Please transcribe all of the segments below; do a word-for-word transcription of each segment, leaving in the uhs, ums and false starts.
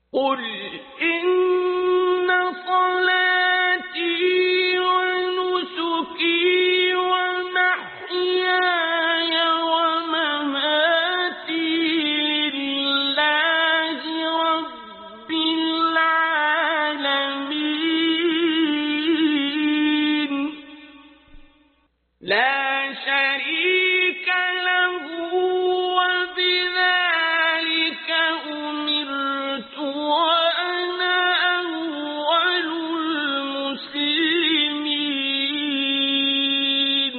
قل إن صلاتي ونسكي ومحياي ومماتي لله رب العالمين لا شريك له وبذلك أمرت وأنا أول المسلمين.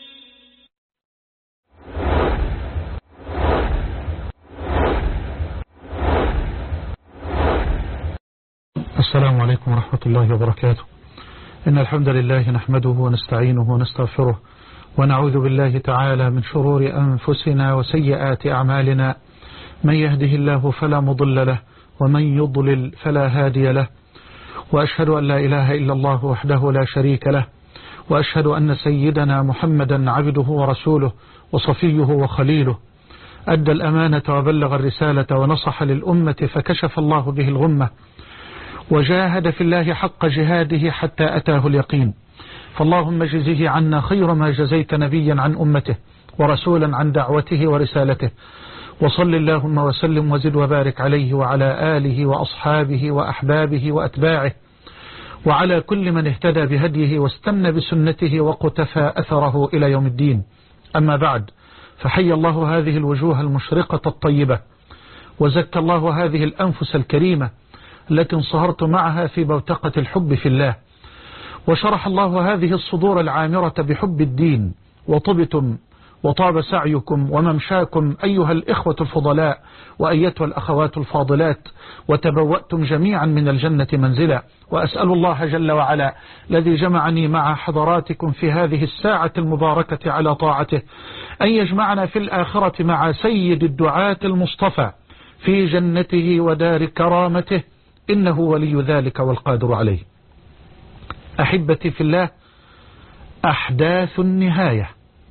السلام عليكم ورحمة الله وبركاته. إن الحمد لله نحمده ونستعينه ونستغفره ونعوذ بالله تعالى من شرور أنفسنا وسيئات أعمالنا، من يهده الله فلا مضل له ومن يضلل فلا هادي له، وأشهد أن لا إله إلا الله وحده لا شريك له، وأشهد أن سيدنا محمدا عبده ورسوله وصفيه وخليله، أدى الأمانة وبلغ الرسالة ونصح للأمة فكشف الله به الغمة، وجاهد في الله حق جهاده حتى أتاه اليقين. فاللهم اجزه عنا خير ما جزيت نبيا عن أمته ورسولا عن دعوته ورسالته، وصل اللهم وسلم وزد وبارك عليه وعلى آله وأصحابه وأحبابه وأتباعه وعلى كل من اهتدى بهديه واستنى بسنته وقتفى أثره إلى يوم الدين. أما بعد، فحي الله هذه الوجوه المشرقة الطيبة، وزكى الله هذه الأنفس الكريمة التي انصهرت معها في بوتقة الحب في الله، وشرح الله هذه الصدور العامرة بحب الدين، وطبتم وطاب سعيكم وممشاكم أيها الإخوة الفضلاء وأيتها الأخوات الفاضلات، وتبوأتم جميعا من الجنة منزلا. وأسأل الله جل وعلا الذي جمعني مع حضراتكم في هذه الساعة المباركة على طاعته أن يجمعنا في الآخرة مع سيد الدعاة المصطفى في جنته ودار كرامته، إنه ولي ذلك والقادر عليه. أحبتي في الله، أحداث النهاية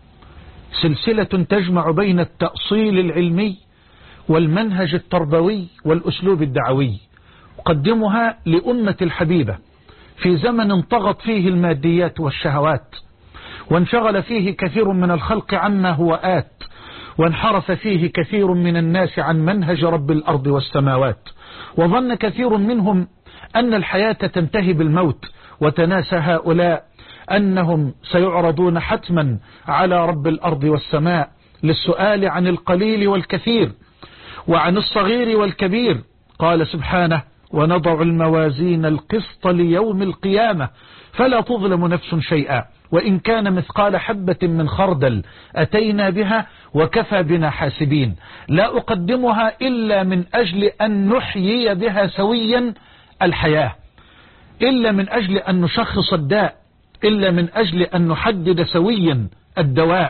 سلسلة تجمع بين التأصيل العلمي والمنهج التربوي والأسلوب الدعوي، أقدمها لأمة الحبيبة في زمن طغت فيه الماديات والشهوات، وانشغل فيه كثير من الخلق عما هو آت، وانحرف فيه كثير من الناس عن منهج رب الأرض والسماوات، وظن كثير منهم أن الحياة تنتهي بالموت، وتناسى هؤلاء أنهم سيعرضون حتما على رب الأرض والسماء للسؤال عن القليل والكثير وعن الصغير والكبير. قال سبحانه: ونضع الموازين القسط ليوم القيامة فلا تظلم نفس شيئا وإن كان مثقال حبة من خردل أتينا بها وكفى بنا حاسبين. لا أقدمها إلا من أجل أن نحيي بها سويا الحياة، إلا من أجل أن نشخص الداء، إلا من أجل أن نحدد سويا الدواء،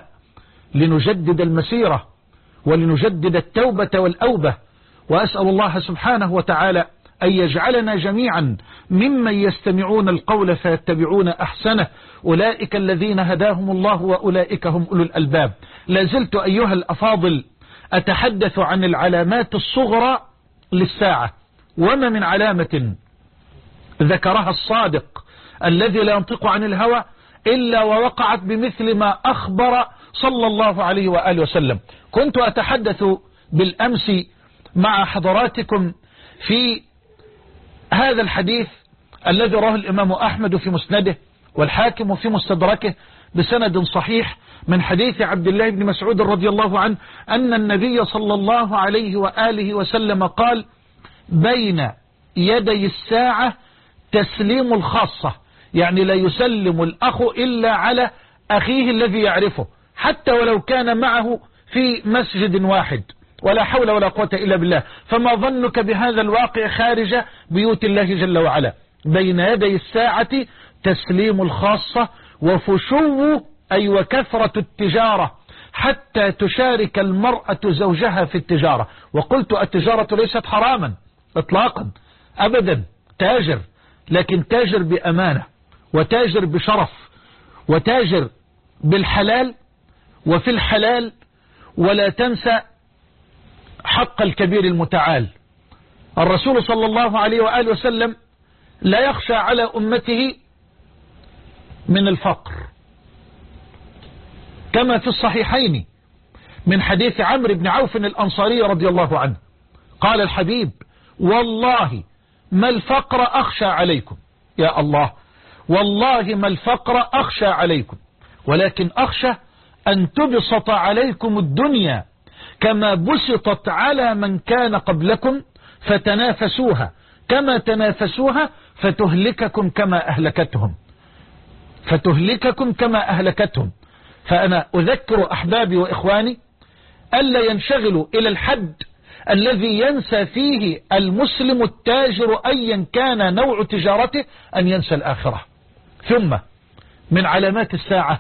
لنجدد المسيرة ولنجدد التوبة والأوبة. وأسأل الله سبحانه وتعالى أن يجعلنا جميعا ممن يستمعون القول فيتبعون أحسنه، أولئك الذين هداهم الله وأولئك هم أولو الألباب. لازلت أيها الأفاضل أتحدث عن العلامات الصغرى للساعة، وما من علامة ذكرها الصادق الذي لا ينطق عن الهوى إلا ووقعت بمثل ما أخبر صلى الله عليه وآله وسلم. كنت أتحدث بالأمس مع حضراتكم في هذا الحديث الذي رواه الإمام أحمد في مسنده والحاكم في مستدركه بسند صحيح من حديث عبد الله بن مسعود رضي الله عنه أن النبي صلى الله عليه وآله وسلم قال: بين يدي الساعة تسليم الخاصة، يعني لا يسلم الأخ إلا على أخيه الذي يعرفه حتى ولو كان معه في مسجد واحد، ولا حول ولا قوة إلا بالله. فما ظنك بهذا الواقع خارج بيوت الله جل وعلا؟ بين يدي الساعة تسليم الخاصة وفشو أي وكثرة التجارة حتى تشارك المرأة زوجها في التجارة. وقلت التجارة ليست حراما إطلاقا أبدا، تاجر، لكن تاجر بأمانة، وتاجر بشرف، وتاجر بالحلال وفي الحلال، ولا تنسى حق الكبير المتعال. الرسول صلى الله عليه وآله وسلم لا يخشى على أمته من الفقر، كما في الصحيحين من حديث عمرو بن عوف الأنصاري رضي الله عنه قال الحبيب: والله ما الفقر أخشى عليكم، يا الله، والله ما الفقر أخشى عليكم، ولكن أخشى أن تبسط عليكم الدنيا كما بسطت على من كان قبلكم فتنافسوها كما تنافسوها فتهلككم كما أهلكتهم فتهلككم كما أهلكتهم. فأنا أذكر أحبابي وإخواني ألا ينشغلوا إلى الحد الذي ينسى فيه المسلم التاجر أيا كان نوع تجارته أن ينسى الآخرة. ثم من علامات الساعة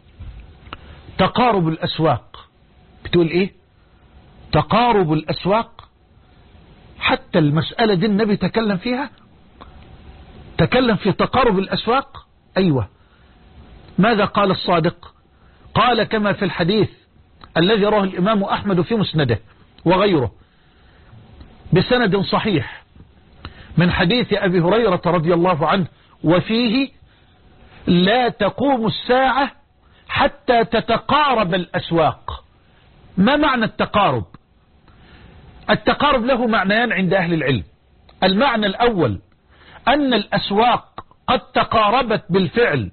تقارب الأسواق. بتقول إيه؟ تقارب الأسواق. حتى المسألة دي النبي تكلم فيها، تكلم في تقارب الأسواق. أيوة. ماذا قال الصادق؟ قال كما في الحديث الذي رواه الإمام أحمد في مسنده وغيره بسند صحيح من حديث أبي هريرة رضي الله عنه، وفيه: لا تقوم الساعة حتى تتقارب الأسواق. ما معنى التقارب؟ التقارب له معنيان عند أهل العلم. المعنى الأول أن الأسواق قد تقاربت بالفعل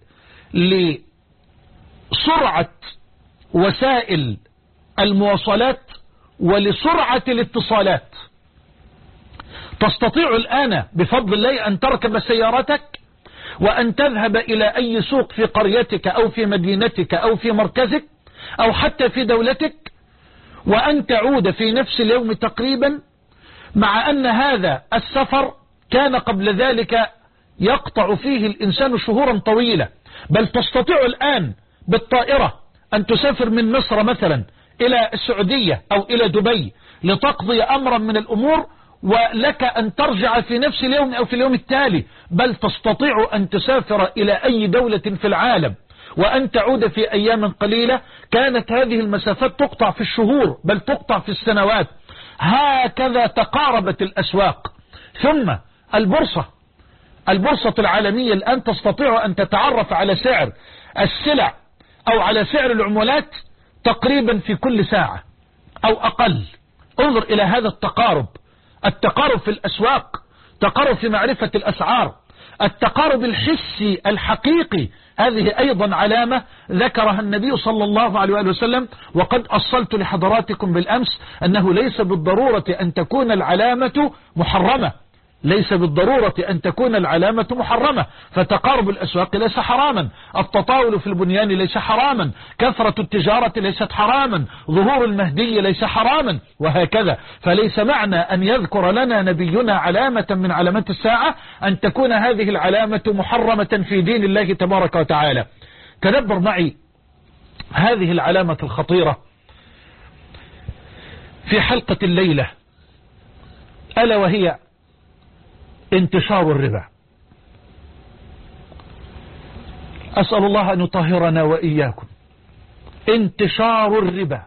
لسرعة وسائل المواصلات ولسرعة الاتصالات. تستطيع الآن بفضل الله أن تركب سيارتك وأن تذهب إلى أي سوق في قريتك أو في مدينتك أو في مركزك أو حتى في دولتك وأن تعود في نفس اليوم تقريبا، مع أن هذا السفر كان قبل ذلك يقطع فيه الإنسان شهورا طويلة. بل تستطيع الآن بالطائرة أن تسافر من مصر مثلا إلى السعودية أو إلى دبي لتقضي أمرا من الأمور، ولك أن ترجع في نفس اليوم أو في اليوم التالي. بل تستطيع أن تسافر إلى أي دولة في العالم وأن تعود في أيام قليلة. كانت هذه المسافات تقطع في الشهور بل تقطع في السنوات. هكذا تقاربت الأسواق. ثم البورصة البورصة العالمية الآن تستطيع أن تتعرف على سعر السلع أو على سعر العملات تقريبا في كل ساعة أو أقل. انظر إلى هذا التقارب. التقارب في الأسواق، تقارب في معرفة الأسعار، التقارب الحسي الحقيقي. هذه أيضا علامة ذكرها النبي صلى الله عليه وسلم، وقد أصلت لحضراتكم بالأمس أنه ليس بالضرورة أن تكون العلامة محرمة، ليس بالضرورة أن تكون العلامة محرمة. فتقارب الأسواق ليس حراما، التطاول في البنيان ليس حراما، كثرة التجارة ليست حراما، ظهور المهدي ليس حراما، وهكذا. فليس معنى أن يذكر لنا نبينا علامة من علامات الساعة أن تكون هذه العلامة محرمة في دين الله تبارك وتعالى. تدبر معي هذه العلامة الخطيرة في حلقة الليلة، ألا وهي انتشار الربا. أسأل الله أن يطهرنا وإياكم. انتشار الربا.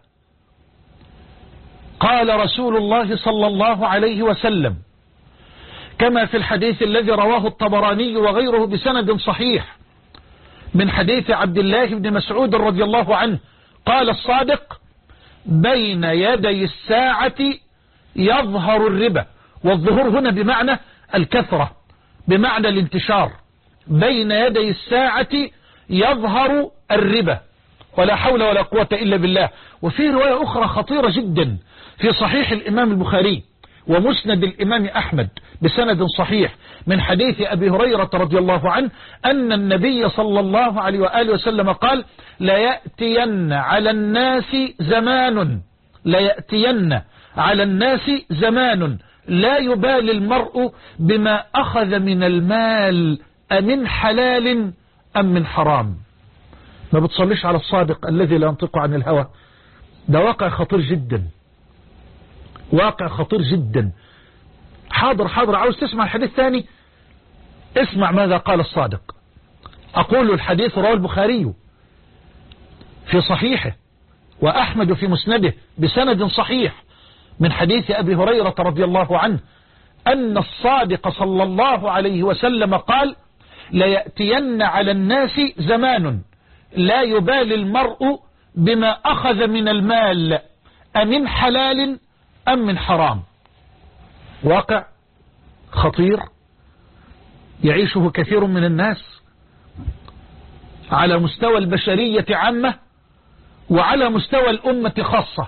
قال رسول الله صلى الله عليه وسلم كما في الحديث الذي رواه الطبراني وغيره بسند صحيح من حديث عبد الله بن مسعود رضي الله عنه، قال الصادق: بين يدي الساعة يظهر الربا. والظهور هنا بمعنى الكثرة، بمعنى الانتشار. بين يدي الساعة يظهر الربا، ولا حول ولا قوة إلا بالله. وفي رواية أخرى خطيرة جدا في صحيح الإمام البخاري ومسند الإمام أحمد بسند صحيح من حديث أبي هريرة رضي الله عنه أن النبي صلى الله عليه وآله وسلم قال: لا يأتين على الناس زمان لا يأتين على الناس زمان لا يبالي المرء بما أخذ من المال أمن حلال أم من حرام. ما بتصليش على الصادق الذي لا ينطق عن الهوى. ده واقع خطير جدا، واقع خطير جدا. حاضر حاضر، عاوز تسمع الحديث ثاني؟ اسمع ماذا قال الصادق. أقول الحديث رواه البخاري في صحيحه وأحمد في مسنده بسند صحيح من حديث أبي هريرة رضي الله عنه أن الصادق صلى الله عليه وسلم قال ليأتين على الناس زمان لا يبالي المرء بما أخذ من المال أمن حلال أم من حرام. واقع خطير يعيشه كثير من الناس على مستوى البشرية عامة وعلى مستوى الأمة خاصة.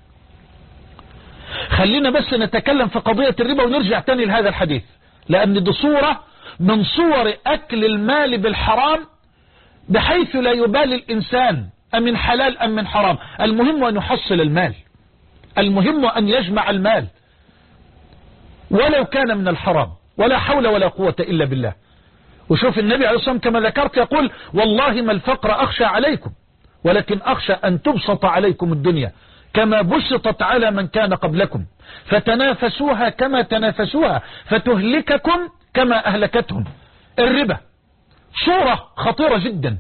خلينا بس نتكلم في قضية الربا ونرجع تاني لهذا الحديث، لأن دي صورة من صور أكل المال بالحرام بحيث لا يبالي الإنسان أمن حلال أم من حرام. المهم أن يحصل المال، المهم أن يجمع المال ولو كان من الحرام، ولا حول ولا قوة إلا بالله. وشوف النبي عليه الصلاة والسلام كما ذكرت يقول والله ما الفقر أخشى عليكم ولكن أخشى أن تبسط عليكم الدنيا كما بسطت على من كان قبلكم فتنافسوها كما تنافسوها فتهلككم كما أهلكتهم. الربا صورة خطيرة جدا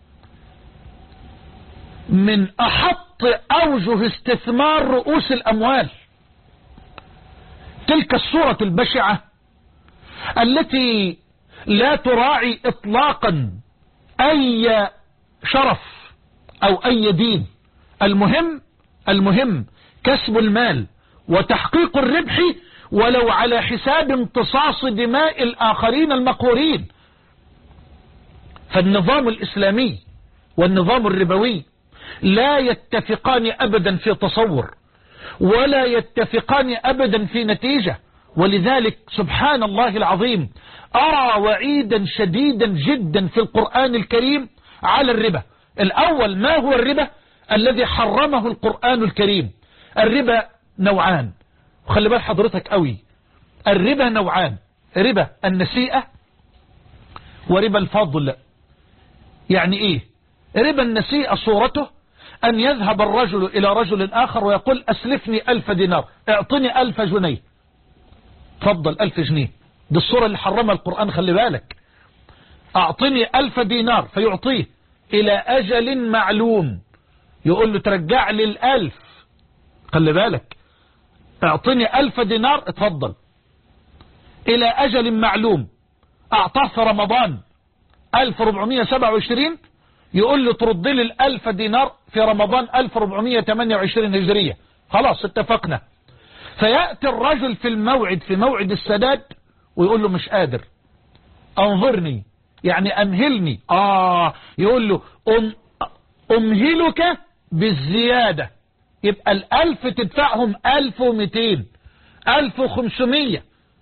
من أحط أوجه استثمار رؤوس الأموال. تلك الصورة البشعة التي لا تراعي إطلاقا أي شرف أو أي دين. المهم المهم كسب المال وتحقيق الربح ولو على حساب امتصاص دماء الآخرين المقهورين. فالنظام الإسلامي والنظام الربوي لا يتفقان أبدا في تصور ولا يتفقان أبدا في نتيجة. ولذلك سبحان الله العظيم أرى وعيدا شديدا جدا في القرآن الكريم على الربا. الأول ما هو الربا الذي حرمه القرآن الكريم؟ الربا نوعان، وخلي بال حضرتك قوي، الربا نوعان، ربا النسيئة وربا الفضل. يعني ايه ربا النسيئة؟ صورته أن يذهب الرجل إلى رجل آخر ويقول أسلفني ألف دينار، اعطني ألف جنيه، تفضل ألف جنيه. دي الصورة اللي حرمها القرآن، خلي بالك. أعطني ألف دينار فيعطيه إلى أجل معلوم، يقول له ترجع لي الألف، خلي بالك، اعطني ألف دينار اتفضل إلى أجل معلوم. أعطاه في رمضان ألف وأربعمائة وسبعة وعشرين، يقول له ترد لي الألف دينار في رمضان ألف وأربعمائة وثمانية وعشرين هجرية، خلاص اتفقنا. فيأتي الرجل في الموعد في موعد السداد ويقول له مش قادر، انظرني يعني أمهلني. آه يقول له أم أمهلك بالزيادة، يبقى الألف تدفعهم ألف ومئتين ألف وخمسمية.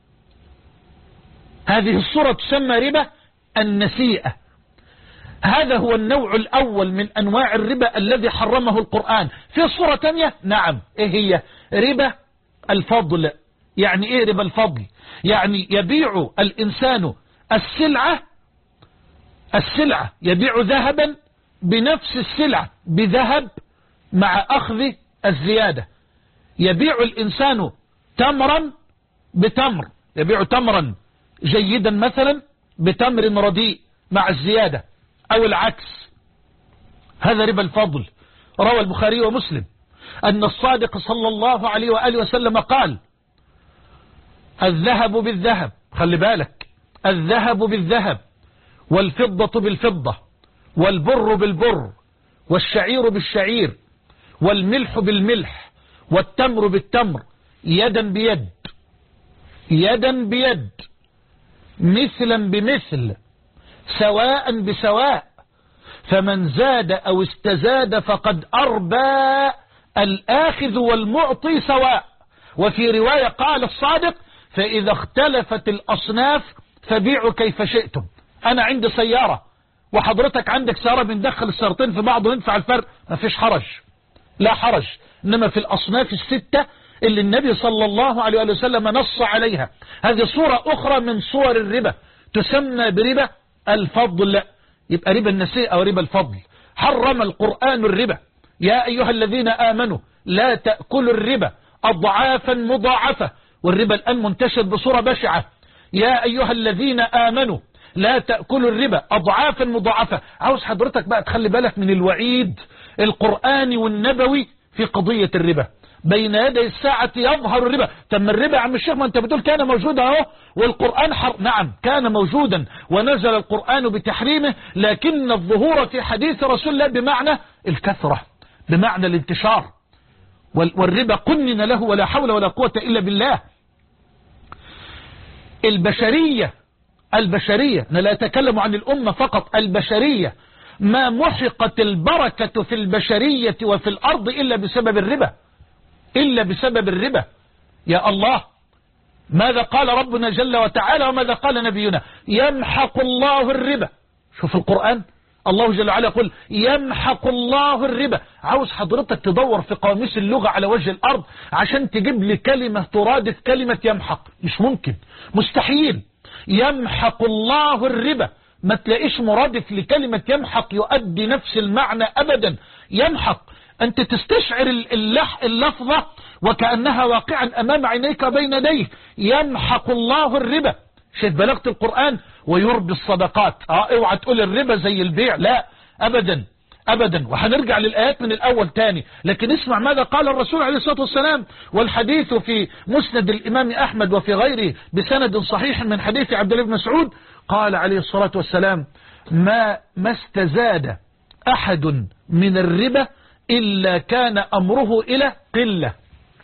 هذه الصورة تسمى ربا النسيئة. هذا هو النوع الأول من أنواع الربا الذي حرمه القرآن. في صورة تانية، نعم، إيه هي؟ ربا الفضل. يعني إيه ربا الفضل؟ يعني يبيع الإنسان السلعة السلعة يبيع ذهبا بنفس السلعة بذهب مع أخذ الزيادة. يبيع الإنسان تمرا بتمر، يبيع تمرا جيدا مثلا بتمر رديء مع الزيادة، أو العكس. هذا ربا الفضل. روى البخاري ومسلم أن الصادق صلى الله عليه وآله وسلم قال الذهب بالذهب، خلي بالك، الذهب بالذهب والفضة بالفضة والبر بالبر والشعير بالشعير والملح بالملح والتمر بالتمر يدا بيد يدا بيد مثلا بمثل سواء بسواء، فمن زاد أو استزاد فقد أربى، الآخذ والمعطي سواء. وفي رواية قال الصادق فإذا اختلفت الأصناف فبيعوا كيف شئتم. أنا عندي سيارة وحضرتك عندك سيارة، بندخل السيارتين في بعض وندفع الفرق، ما فيش حرج، لا حرج. إنما في الأصناف الستة اللي النبي صلى الله عليه وسلم نص عليها، هذه صورة أخرى من صور الربا تسمى بربا الفضل. يبقى ربا النسيئة وربا الفضل. حرم القرآن الربا. يا أيها الذين آمنوا لا تأكلوا الربا أضعافا مضاعفة، والربا الآن منتشر بصورة بشعة. يا أيها الذين آمنوا لا تأكلوا الربا أضعافا مضاعفة. عاوز حضرتك بقى تخلي بالك من الوعيد القرآني والنبوي في قضية الربا. بين يدي الساعة يظهر الربا. تم الربا يا عم الشيخ، ما انت بتقول كان موجودا اهو والقرآن حر. نعم كان موجودا ونزل القرآن بتحريمه، لكن الظهور في حديث رسول الله بمعنى الكثرة، بمعنى الانتشار، والربا قنن له ولا حول ولا قوة إلا بالله. البشرية البشرية أنا لا أتكلم عن الأمة فقط، البشرية ما محقت البركة في البشرية وفي الأرض إلا بسبب الربا، إلا بسبب الربا. يا الله، ماذا قال ربنا جل وتعالى وماذا قال نبينا؟ يمحق الله الربا. شوف القرآن، الله جل وعلا يقول يمحق الله الربا. عاوز حضرتك تدور في قواميس اللغة على وجه الأرض عشان تجيب لي كلمة ترادف كلمة يمحق، مش ممكن، مستحيل. يمحق الله الربا، ما تلاقيش مرادف لكلمة يمحق يؤدي نفس المعنى أبدا. يمحق أنت تستشعر اللح اللفظة وكأنها واقعا أمام عينيك بين يديك. يمحق الله الربا. شايف بلاغة القرآن؟ ويربي الصدقات. اه اوعى تقول الربا زي البيع، لا أبدا أبدا. وهنرجع للآيات من الأول تاني، لكن اسمع ماذا قال الرسول عليه الصلاة والسلام، والحديث في مسند الإمام أحمد وفي غيره بسند صحيح من حديث عبد الله بن مسعود. قال عليه الصلاة والسلام ما ما استزاد أحد من الربا إلا كان أمره إلى قلة،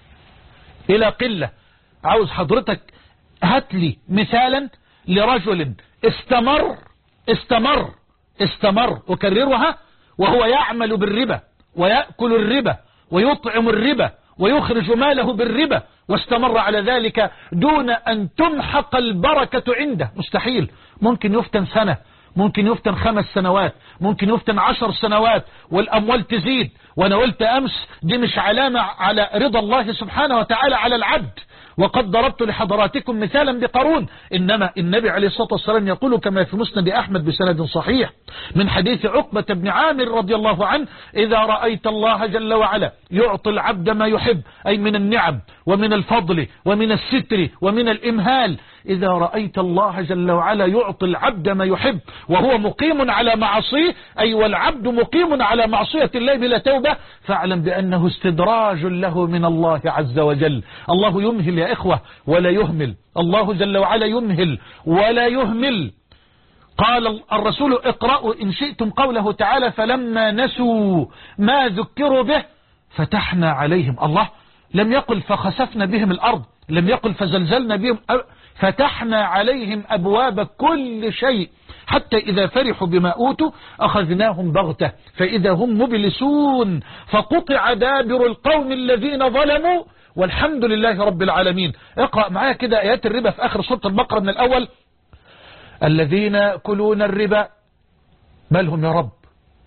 إلى قلة. عاوز حضرتك هات لي مثالا لرجل استمر استمر استمر أكررها وهو يعمل بالربا ويأكل الربا ويطعم الربا ويخرج ماله بالربا واستمر على ذلك دون أن تمحق البركة عنده. مستحيل. ممكن يفتن سنة، ممكن يفتن خمس سنوات، ممكن يفتن عشر سنوات والأموال تزيد. وأنا قلت أمس دي مش علامة على رضا الله سبحانه وتعالى على العبد. وقد ضربت لحضراتكم مثالا بقارون، إنما النبي عليه الصلاة والسلام يقول كما في مسند أحمد بسند صحيح من حديث عقبة بن عامر رضي الله عنه إذا رأيت الله جل وعلا يعطي العبد ما يحب، أي من النعم ومن الفضل ومن الستر ومن الإمهال، إذا رأيت الله جل وعلا يعطي العبد ما يحب وهو مقيم على معصيه، أي والعبد مقيم على معصية الله بلا توبة، فاعلم بأنه استدراج له من الله عز وجل. الله يمهل يا إخوة ولا يهمل، الله جل وعلا يمهل ولا يهمل. قال الرسول اقرأوا إن شئتم قوله تعالى فلما نسوا ما ذكروا به فتحنا عليهم. الله لم يقل فخسفنا بهم الأرض، لم يقل فزلزلنا بهم، فتحنا عليهم أبواب كل شيء حتى إذا فرحوا بما أوتوا أخذناهم بغتة فإذا هم مبلسون فقطع دابر القوم الذين ظلموا والحمد لله رب العالمين. اقرأ معايا كده آيات الربا في آخر سورة البقرة من الأول. الذين يأكلون الربا مالهم يا رب؟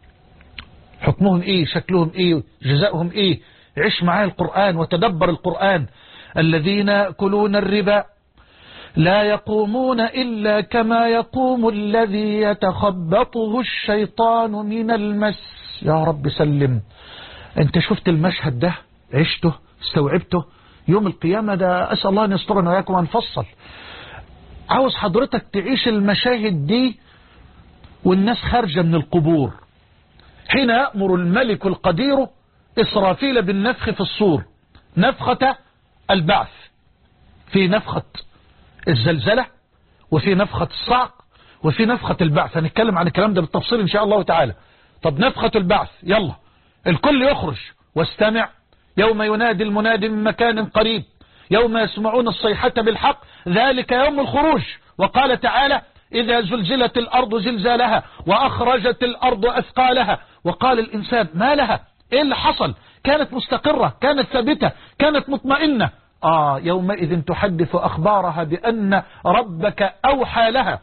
حكمهم ايه؟ شكلهم ايه؟ جزاؤهم ايه؟ عش معايا القرآن وتدبر القرآن. الذين يأكلون الربا لا يقومون إلا كما يقوم الذي يتخبطه الشيطان من المس. يا رب سلم. انت شفت المشهد ده؟ عشته؟ استوعبته؟ يوم القيامة ده أسأل الله أن يسترنا وياكم ونفصل. عاوز حضرتك تعيش المشاهد دي والناس خارجة من القبور حين يأمر الملك القدير إسرافيل بالنفخ في الصور، نفخة البعث، في نفخة الزلزلة وفي نفخة الصعق وفي نفخة البعث. هنتكلم عن الكلام ده بالتفصيل إن شاء الله تعالى. طب نفخة البعث، يلا الكل يخرج واستمع يوم ينادي المنادي من مكان قريب يوم يسمعون الصيحة بالحق ذلك يوم الخروج. وقال تعالى إذا زلزلت الأرض زلزالها وأخرجت الأرض أثقالها وقال الإنسان ما لها؟ إيه اللي حصل؟ كانت مستقرة، كانت ثابتة، كانت مطمئنة. آه يومئذ تحدث أخبارها بأن ربك أوحى لها.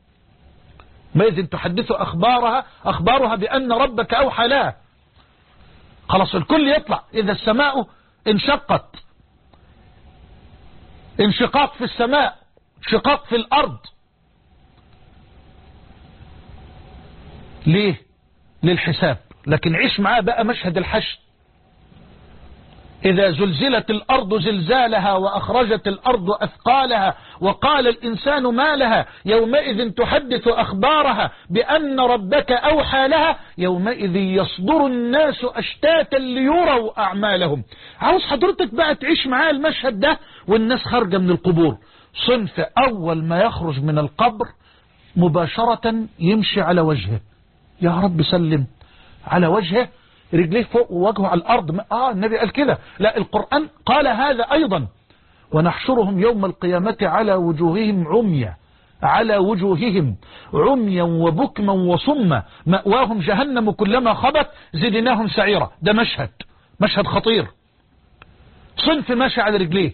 يومئذ تحدث أخبارها أخبارها بأن ربك أوحى لها. خلاص الكل يطلع. إذا السماء انشقت، انشقاق في السماء، شقاق في الأرض. ليه؟ للحساب. لكن عيش معاه بقى مشهد الحشد. إذا زلزلت الأرض زلزالها وأخرجت الأرض أثقالها وقال الإنسان ما لها يومئذ تحدث أخبارها بأن ربك أوحى لها يومئذ يصدر الناس أشتاتا ليروا أعمالهم. عاوز حضرتك بقى تعيش معايا المشهد ده والناس خارجة من القبور. صنف أول ما يخرج من القبر مباشرة يمشي على وجهه، يا رب سلم، على وجهه، رجليه فوق ووجهه على الأرض. آه النبي قال كده، لا القرآن قال هذا أيضا. ونحشرهم يوم القيامة على وجوههم عميا، على وجوههم عميا وبكما وصما مأواهم جهنم كلما خبت زدناهم سعيرا. ده مشهد مشهد خطير. صنف ماشي على رجليه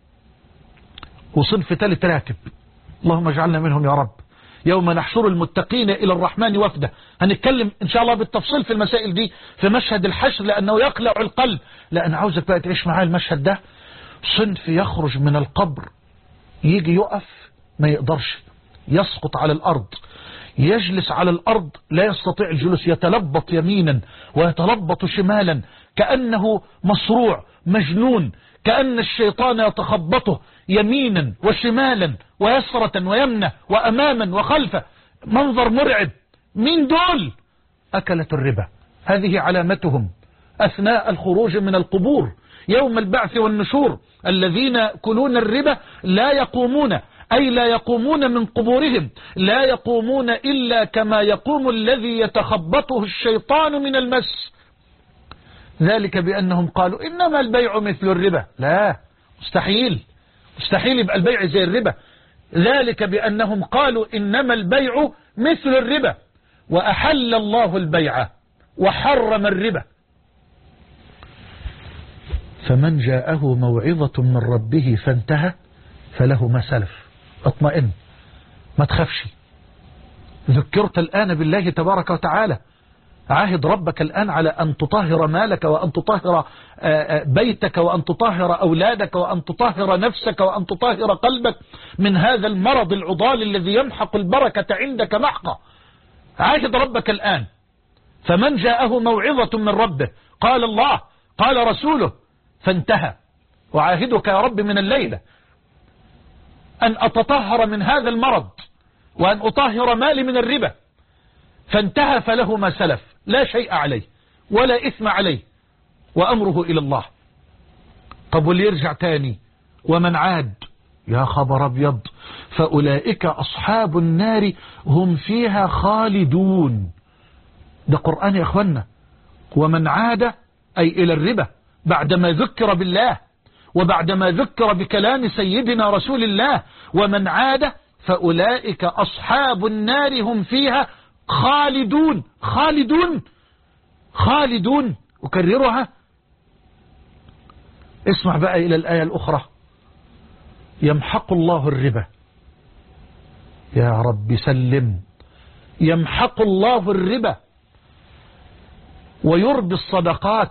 وصنف ثالث راكب، اللهم اجعلنا منهم يا رب. يوم نحشر المتقين إلى الرحمن وفدا. هنتكلم إن شاء الله بالتفصيل في المسائل دي في مشهد الحشر لأنه يقلع القلب. لا أنا عاوزك بقى تعيش معايا المشهد ده. صنف يخرج من القبر يجي يقف ما يقدرش، يسقط على الأرض، يجلس على الأرض لا يستطيع الجلوس، يتلبط يمينا ويتلبط شمالا كأنه مصروع مجنون، كأن الشيطان يتخبطه يمينا وشمالا ويسرة ويمنة وأماما وخلفه. منظر مرعب. مين دول؟ أكلة الربا. هذه علامتهم أثناء الخروج من القبور يوم البعث والنشور. الذين يأكلون الربا لا يقومون، أي لا يقومون من قبورهم، لا يقومون إلا كما يقوم الذي يتخبطه الشيطان من المس. ذلك بأنهم قالوا إنما البيع مثل الربا. لا، مستحيل مستحيل يبقى البيع زي الربا. ذلك بأنهم قالوا إنما البيع مثل الربا وأحل الله البيع وحرم الربا. فمن جاءه موعظة من ربه فانتهى فله ما سلف. اطمئن، ما تخافش، ذكرت الآن بالله تبارك وتعالى. عاهد ربك الآن على أن تطهر مالك وأن تطهر بيتك وأن تطهر أولادك وأن تطهر نفسك وأن تطهر قلبك من هذا المرض العضال الذي يمحق البركة عندك محقا. عاهد ربك الآن. فمن جاءه موعظة من ربه، قال الله قال رسوله، فانتهى. وعاهدك يا رب من الليلة أن أتطهر من هذا المرض وأن أطهر مالي من الربا. فانتهى فله ما سلف، لا شيء عليه ولا إثم عليه وأمره إلى الله. طب واللي يرجع تاني ومن عاد، يا خبر أبيض، فأولئك أصحاب النار هم فيها خالدون. ده قرآن يا أخوانا. ومن عاد أي إلى الربا بعدما ذكر بالله وبعدما ذكر بكلام سيدنا رسول الله، ومن عاد فأولئك أصحاب النار هم فيها خالدون. خالدون خالدون. أكررها، اسمع بقى إلى الآية الأخرى. يمحق الله الربا، يا رب سلم، يمحق الله الربا ويربي الصدقات.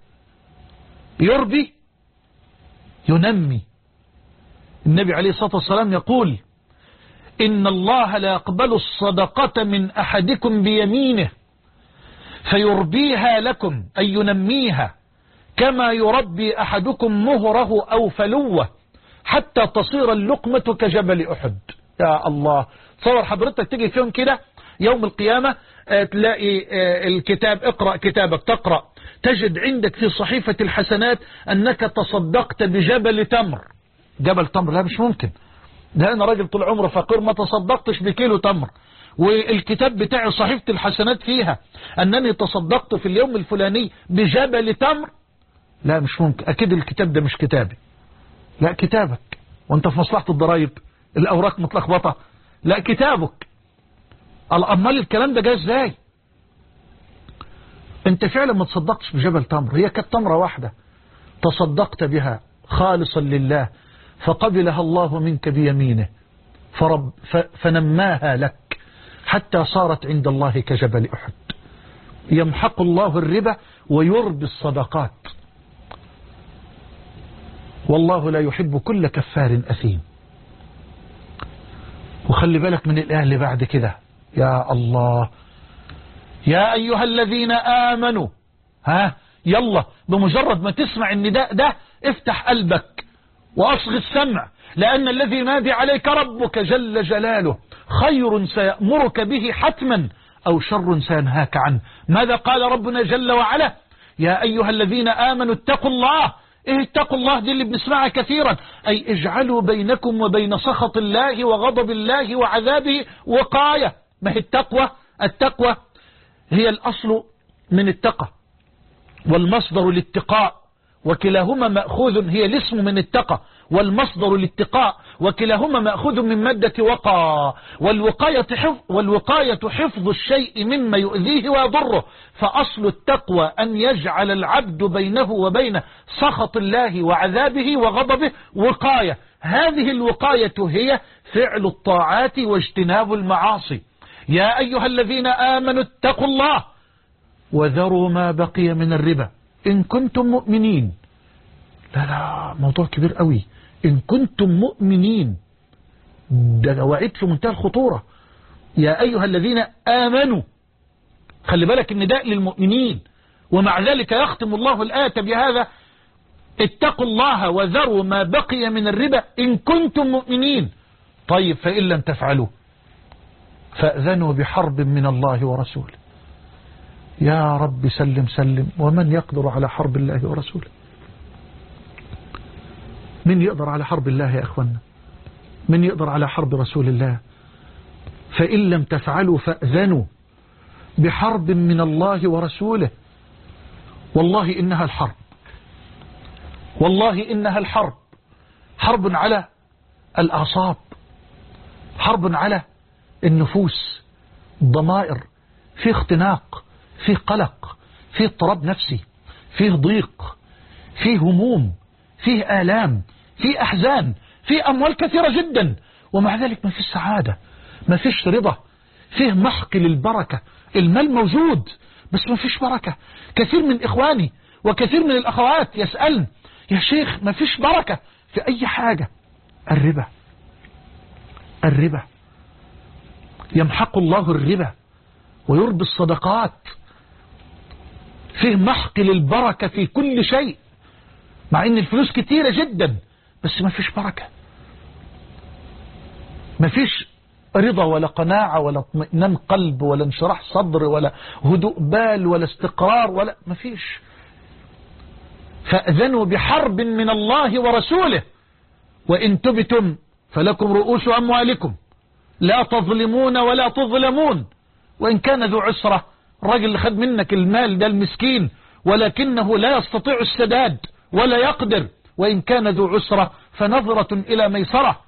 يربي ينمي. النبي عليه الصلاة والسلام يقول إن الله لا يقبل الصدقة من أحدكم بيمينه فيربيها لكم، أي ينميها، كما يربي أحدكم مهره أو فلوه حتى تصير اللقمة كجبل أحد. يا الله، صور حضرتك تيجي فيهم كده يوم القيامة تلاقي الكتاب، اقرأ كتابك تقرأ، تجد عندك في صحيفة الحسنات أنك تصدقت بجبل تمر. جبل تمر؟ لا مش ممكن، ده أنا راجل طول عمره فقير ما تصدقتش بكيلو تمر. والكتاب بتاعي صحيفة الحسنات فيها أنني تصدقت في اليوم الفلاني بجبل تمر. لا مش ممكن، أكيد الكتاب ده مش كتابي. لا كتابك، وانت في مصلحة الضرائب الأوراق متلخبطة. لا كتابك. الأمال الكلام ده جاي ازاي؟ انت فعلا ما تصدقتش بجبل تمر، هي كانت تمرة واحدة تصدقت بها خالصا لله فقبلها الله منك بيمينه فرب فنماها لك حتى صارت عند الله كجبل أحد. يمحق الله الربا ويربي الصدقات، والله لا يحب كل كفار أثيم. وخلي بالك من الآية اللي بعد كده، يا الله، يا أيها الذين آمنوا، ها يلا بمجرد ما تسمع النداء ده افتح قلبك وأصغ السمع، لأن الذي ينادي عليك ربك جل جلاله خير سيأمرك به حتما أو شر سينهاك عنه. ماذا قال ربنا جل وعلا؟ يا أيها الذين آمنوا اتقوا الله. إيه اتقوا الله دي اللي بنسمعها كثيرا؟ أي اجعلوا بينكم وبين سخط الله وغضب الله وعذابه وقاية. ما هي التقوى؟ التقوى هي الأصل من التقى والمصدر الاتقاء، وكلاهما مأخوذ، هي الاسم من التقى والمصدر الاتقاء، وكلاهما مأخوذ من مادة وقى. والوقاية حفظ, والوقاية حفظ الشيء مما يؤذيه ويضره. فأصل التقوى أن يجعل العبد بينه وبين سخط الله وعذابه وغضبه وقاية. هذه الوقاية هي فعل الطاعات واجتناب المعاصي. يا أيها الذين آمنوا اتقوا الله وذروا ما بقي من الربا إن كنتم مؤمنين. لا لا موضوع كبير قوي. إن كنتم مؤمنين ده وعيد في منتهى الخطورة. يا أيها الذين آمنوا، خلي بالك النداء للمؤمنين، ومع ذلك يختم الله الآية بهذا: اتقوا الله وذروا ما بقي من الربا إن كنتم مؤمنين. طيب فإن لم تفعلوا فأذنوا بحرب من الله ورسوله. يا رب سلم سلم، ومن يقدر على حرب الله ورسوله؟ من يقدر على حرب الله يا أخوانا؟ من يقدر على حرب رسول الله؟ فإن لم تفعلوا فأذنوا بحرب من الله ورسوله. والله إنها الحرب، والله إنها الحرب، حرب على الأعصاب، حرب على النفوس، الضمائر، في اختناق، في قلق، في اضطراب نفسي، فيه ضيق، فيه هموم، فيه آلام، فيه أحزان، فيه أموال كثيرة جدا، ومع ذلك ما فيش سعادة، ما فيش رضا، فيه محق للبركة. المال موجود بس ما فيش بركة. كثير من إخواني وكثير من الأخوات يسألن: يا شيخ ما فيش بركة في أي حاجة. الربا، الربا يمحق الله الربا ويربي الصدقات. فيه محق للبركة في كل شيء، مع ان الفلوس كتيرة جدا بس ما فيش بركة، ما فيش رضا ولا قناعة ولا اطمئنان قلب ولا انشراح صدر ولا هدوء بال ولا استقرار ولا ما فيش. فأذنوا بحرب من الله ورسوله وإن تبتم فلكم رؤوس أموالكم لا تظلمون ولا تظلمون. وإن كان ذو عسرة، الراجل اللي خد منك المال ده المسكين ولكنه لا يستطيع السداد ولا يقدر، وإن كان ذو عسرة فنظرة إلى ميسرة،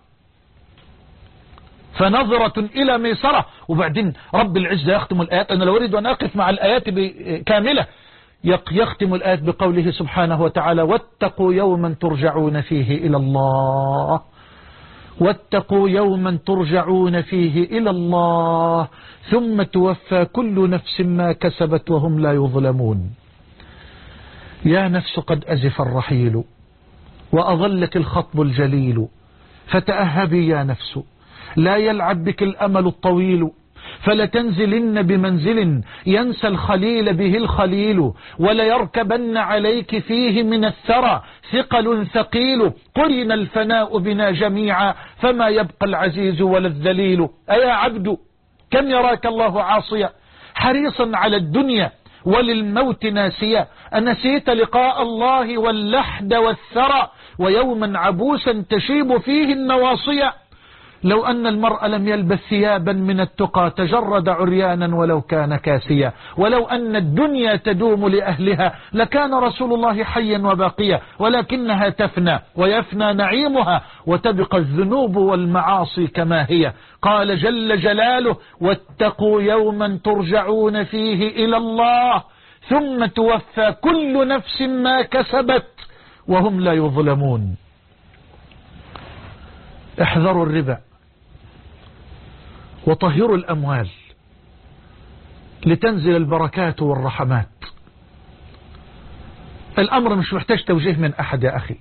فنظرة إلى ميسرة. وبعدين رب العزة يختم الآيات، أنا لو أريد أن أقف مع الآيات كاملة، يختم الآيات بقوله سبحانه وتعالى: واتقوا يوما ترجعون فيه إلى الله، واتقوا يوما ترجعون فيه إلى الله ثم توفى كل نفس ما كسبت وهم لا يظلمون. يا نفس قد أزف الرحيل وأظلك الخطب الجليل، فتأهبي يا نفس لا يلعب بك الأمل الطويل، فلتنزلن بمنزل ينسى الخليل به الخليل، وليركبن عليك فيه من الثرى ثقل ثقيل، قرن الفناء بنا جميعا فما يبقى العزيز ولا الذليل. أيا عبد كم يراك الله عاصيا حريصا على الدنيا وللموت ناسيا، أنسيت لقاء الله واللحد والثرى ويوما عبوسا تشيب فيه النواصيا. لو أن المرء لم يلبس ثيابا من التقى تجرد عريانا ولو كان كاسيا، ولو أن الدنيا تدوم لأهلها لكان رسول الله حيا وباقيا، ولكنها تفنى ويفنى نعيمها وتبقى الذنوب والمعاصي كما هي. قال جل جلاله: واتقوا يوما ترجعون فيه إلى الله ثم توفى كل نفس ما كسبت وهم لا يظلمون. احذروا الربا وطهروا الأموال لتنزل البركات والرحمات. الأمر مش محتاج توجيه من أحد يا أخي،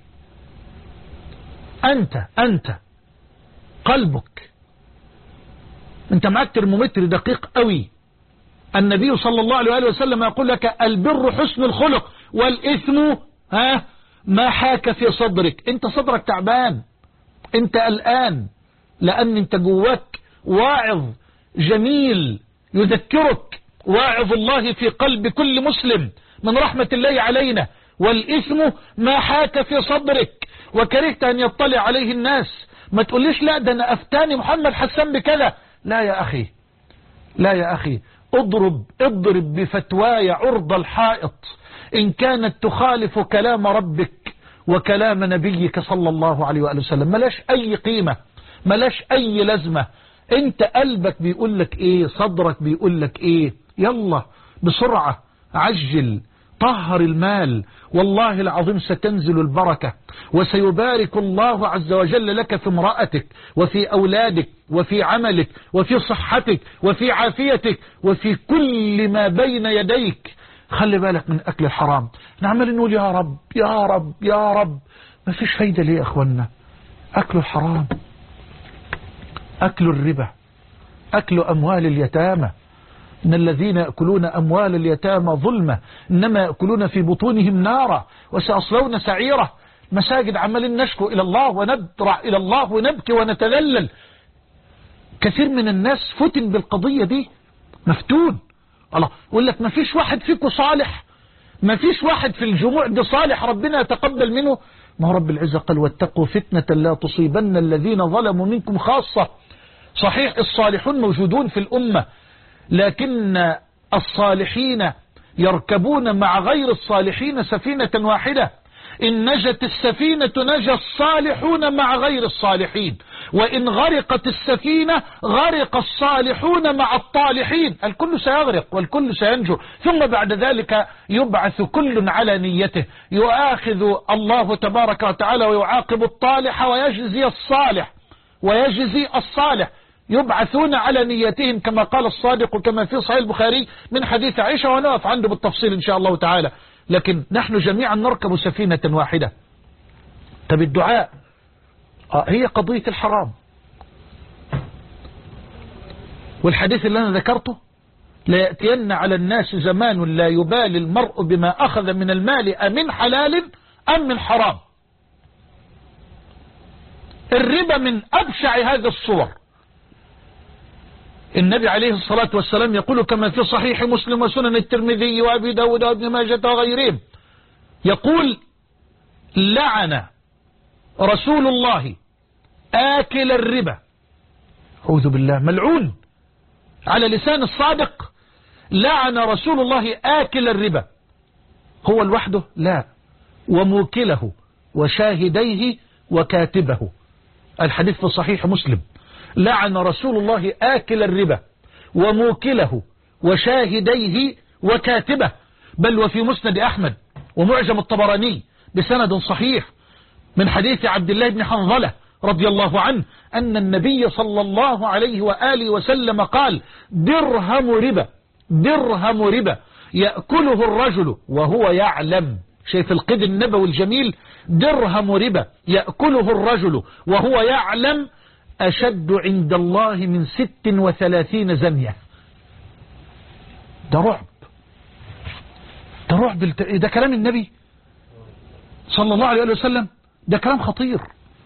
أنت أنت قلبك، أنت معك ترمومتر دقيق قوي. النبي صلى الله عليه وسلم يقول لك: البر حسن الخلق، والإثم ها ما حاك في صدرك. انت صدرك تعبان، انت قلقان، لأن انت جواك واعظ جميل يذكرك، واعظ الله في قلب كل مسلم من رحمة الله علينا. والإثم ما حاك في صدرك وكرهت أن يطلع عليه الناس. ما تقوليش لا ده أنا أفتاني محمد حسن بكذا. لا يا أخي، لا يا أخي، اضرب اضرب بفتواي عرض الحائط إن كانت تخالف كلام ربك وكلام نبيك صلى الله عليه وآله وسلم. ملاش أي قيمة، ملاش أي لازمة. انت قلبك بيقول لك ايه، صدرك بيقول لك ايه. يلا بسرعة عجل، طهر المال، والله العظيم ستنزل البركة، وسيبارك الله عز وجل لك في امرأتك وفي أولادك وفي عملك وفي صحتك وفي عافيتك وفي كل ما بين يديك. خلي بالك من أكل الحرام. نعمل نقول يا رب يا رب يا رب، ما فيش فايدة ليه يا أخوانا. أكل الحرام، أكل الربا، أكل أموال اليتامى. إن الذين يأكلون أموال اليتامى ظلمة إنما يأكلون في بطونهم نارا وسيصلون سعيرة. مساجد عمالين نشكو إلى الله وندرع إلى الله ونبكي ونتذلل. كثير من الناس فتن بالقضية دي، مفتون. الله يقول لك ما فيش واحد فيكم صالح، ما فيش واحد في الجموع دي صالح ربنا يتقبل منه. ما هو رب العزة قال واتقوا فتنة لا تصيبن الذين ظلموا منكم خاصة. صحيح الصالحون موجودون في الأمة، لكن الصالحين يركبون مع غير الصالحين سفينة واحدة. إن نجت السفينة نجى الصالحون مع غير الصالحين، وإن غرقت السفينة غرق الصالحون مع الطالحين. الكل سيغرق والكل سينجو، ثم بعد ذلك يبعث كل على نيته. يؤاخذ الله تبارك وتعالى ويعاقب الطالح ويجزي الصالح ويجزي الصالح. يبعثون على نيتهم كما قال الصادق كما في صحيح البخاري من حديث عائشة، ونقف عنده بالتفصيل إن شاء الله تعالى. لكن نحن جميعا نركب سفينة واحدة. طب الدعاء آه هي قضية الحرام. والحديث اللي أنا ذكرته لا يأتين على الناس زمان لا يبالي المرء بما أخذ من المال أمن حلال أم من حرام. الربا من أبشع هذه الصور. النبي عليه الصلاة والسلام يقول كما في صحيح مسلم وسنن الترمذي وأبي داود وابن ماجة وغيرهم، يقول لعن رسول الله آكل الربا. أعوذ بالله، ملعون على لسان الصادق. لعن رسول الله آكل الربا. هو لوحده؟ لا، وموكله وشاهديه وكاتبه. الحديث في صحيح مسلم. لعن رسول الله آكل الربا وموكله وشاهديه وكاتبه. بل وفي مسند أحمد ومعجم الطبراني بسند صحيح من حديث عبد الله بن حنظلة رضي الله عنه أن النبي صلى الله عليه وآله وسلم قال درهم ربا، درهم ربا يأكله الرجل وهو يعلم. شايف القيد النبوي الجميل؟ درهم ربا يأكله الرجل وهو يعلم أشد عند الله من ست وثلاثين زنية. ده رعب، ده رعب. ده كلام النبي صلى الله عليه وسلم، ده كلام خطير.